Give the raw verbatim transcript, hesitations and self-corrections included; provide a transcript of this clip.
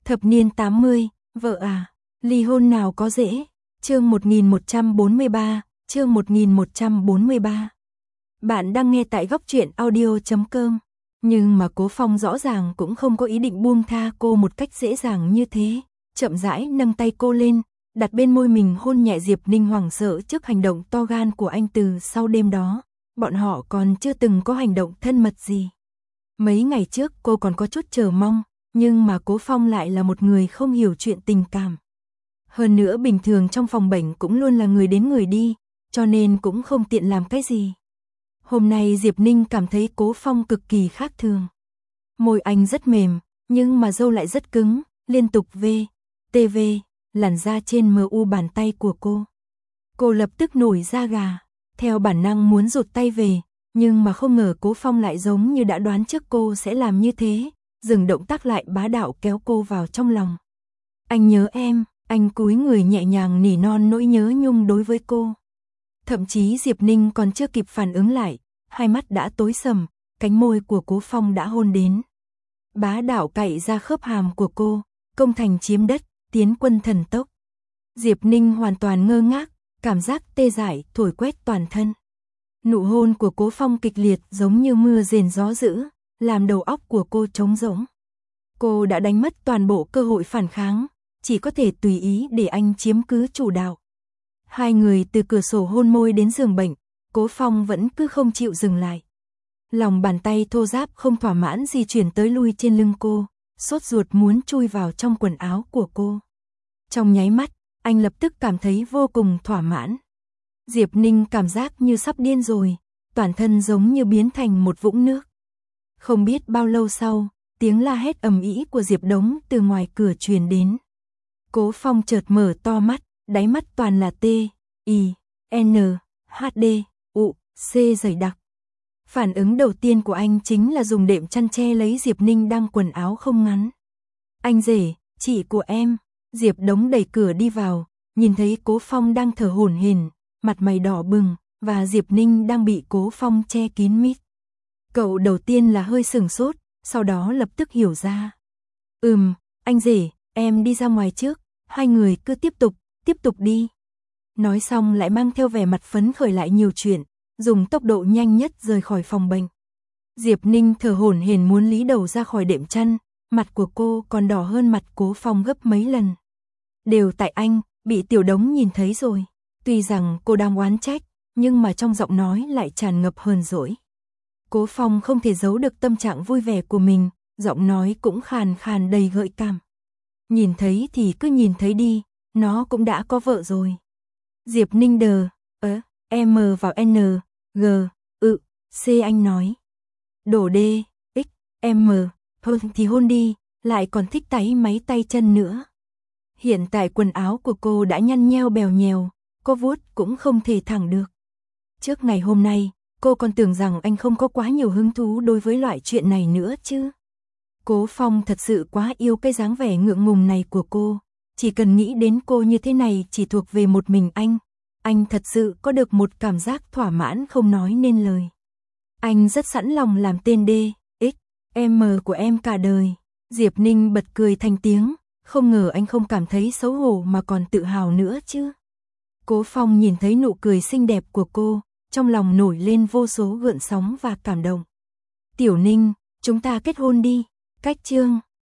Thập niên tám mươi, vợ à, ly hôn nào có dễ. Chương một nghìn một trăm bốn mươi ba, chương một nghìn một trăm bốn mươi ba. Bạn đang nghe tại góc truyện audio chấm com. Nhưng mà Cố Phong rõ ràng cũng không có ý định buông tha cô một cách dễ dàng như thế, chậm rãi nâng tay cô lên, đặt bên môi mình hôn nhẹ. Diệp Ninh hoảng sợ trước hành động to gan của anh. Từ sau đêm đó, bọn họ còn chưa từng có hành động thân mật gì. Mấy ngày trước cô còn có chút chờ mong, nhưng mà Cố Phong lại là một người không hiểu chuyện tình cảm. Hơn nữa bình thường trong phòng bệnh cũng luôn là người đến người đi, cho nên cũng không tiện làm cái gì. Hôm nay Diệp Ninh cảm thấy Cố Phong cực kỳ khác thường. Môi anh rất mềm, nhưng mà râu lại rất cứng, liên tục v, tv, làn da trên mờ u bàn tay của cô. Cô lập tức nổi da gà, theo bản năng muốn rụt tay về, nhưng mà không ngờ Cố Phong lại giống như đã đoán trước cô sẽ làm như thế, dừng động tác lại bá đạo kéo cô vào trong lòng. Anh nhớ em, anh cúi người nhẹ nhàng nỉ non nỗi nhớ nhung đối với cô. Thậm chí Diệp Ninh còn chưa kịp phản ứng lại, hai mắt đã tối sầm, cánh môi của Cố Phong đã hôn đến. Bá đạo cạy ra khớp hàm của cô, công thành chiếm đất, tiến quân thần tốc. Diệp Ninh hoàn toàn ngơ ngác, cảm giác tê dại thổi quét toàn thân. Nụ hôn của Cố Phong kịch liệt giống như mưa rền gió dữ, làm đầu óc của cô trống rỗng. Cô đã đánh mất toàn bộ cơ hội phản kháng, chỉ có thể tùy ý để anh chiếm cứ chủ đạo. Hai người từ cửa sổ hôn môi đến giường bệnh, Cố Phong vẫn cứ không chịu dừng lại. Lòng bàn tay thô ráp không thỏa mãn di chuyển tới lui trên lưng cô, sốt ruột muốn chui vào trong quần áo của cô. Trong nháy mắt, anh lập tức cảm thấy vô cùng thỏa mãn. Diệp Ninh cảm giác như sắp điên rồi, toàn thân giống như biến thành một vũng nước. Không biết bao lâu sau, tiếng la hét ầm ĩ của Diệp Đống từ ngoài cửa truyền đến. Cố Phong chợt mở to mắt, đáy mắt toàn là T, I, N, H D, U, C dày đặc. Phản ứng đầu tiên của anh chính là dùng đệm chăn che lấy Diệp Ninh đang quần áo không ngắn. Anh rể, chị của em. Diệp Đống đẩy cửa đi vào, nhìn thấy Cố Phong đang thở hổn hển, mặt mày đỏ bừng, và Diệp Ninh đang bị Cố Phong che kín mít. Cậu đầu tiên là hơi sửng sốt, sau đó lập tức hiểu ra. Ừm, anh rể, em đi ra ngoài trước, hai người cứ tiếp tục, tiếp tục đi. Nói xong lại mang theo vẻ mặt phấn khởi lại nhiều chuyện, dùng tốc độ nhanh nhất rời khỏi phòng bệnh. Diệp Ninh thở hổn hển muốn lý đầu ra khỏi đệm chăn, mặt của cô còn đỏ hơn mặt Cố Phong gấp mấy lần. Đều tại anh, bị Tiểu Đống nhìn thấy rồi. Tuy rằng cô đang oán trách, nhưng mà trong giọng nói lại tràn ngập hờn dỗi. Cố Phong không thể giấu được tâm trạng vui vẻ của mình, giọng nói cũng khàn khàn đầy gợi cảm. Nhìn thấy thì cứ nhìn thấy đi, nó cũng đã có vợ rồi. Diệp Ninh đờ, ớ, M vào N, G, ự, C anh nói. Đổ D, X, M, thôi thì hôn đi, lại còn thích táy máy tay chân nữa. Hiện tại quần áo của cô đã nhăn nheo bèo nhèo, cô vuốt cũng không thể thẳng được. Trước ngày hôm nay, cô còn tưởng rằng anh không có quá nhiều hứng thú đối với loại chuyện này nữa chứ. Cố Phong thật sự quá yêu cái dáng vẻ ngượng ngùng này của cô, chỉ cần nghĩ đến cô như thế này chỉ thuộc về một mình anh, anh thật sự có được một cảm giác thỏa mãn không nói nên lời. Anh rất sẵn lòng làm tên D, X, M của em cả đời. Diệp Ninh bật cười thành tiếng, không ngờ anh không cảm thấy xấu hổ mà còn tự hào nữa chứ. Cố Phong nhìn thấy nụ cười xinh đẹp của cô, trong lòng nổi lên vô số gợn sóng và cảm động. Tiểu Ninh, chúng ta kết hôn đi. Cách chương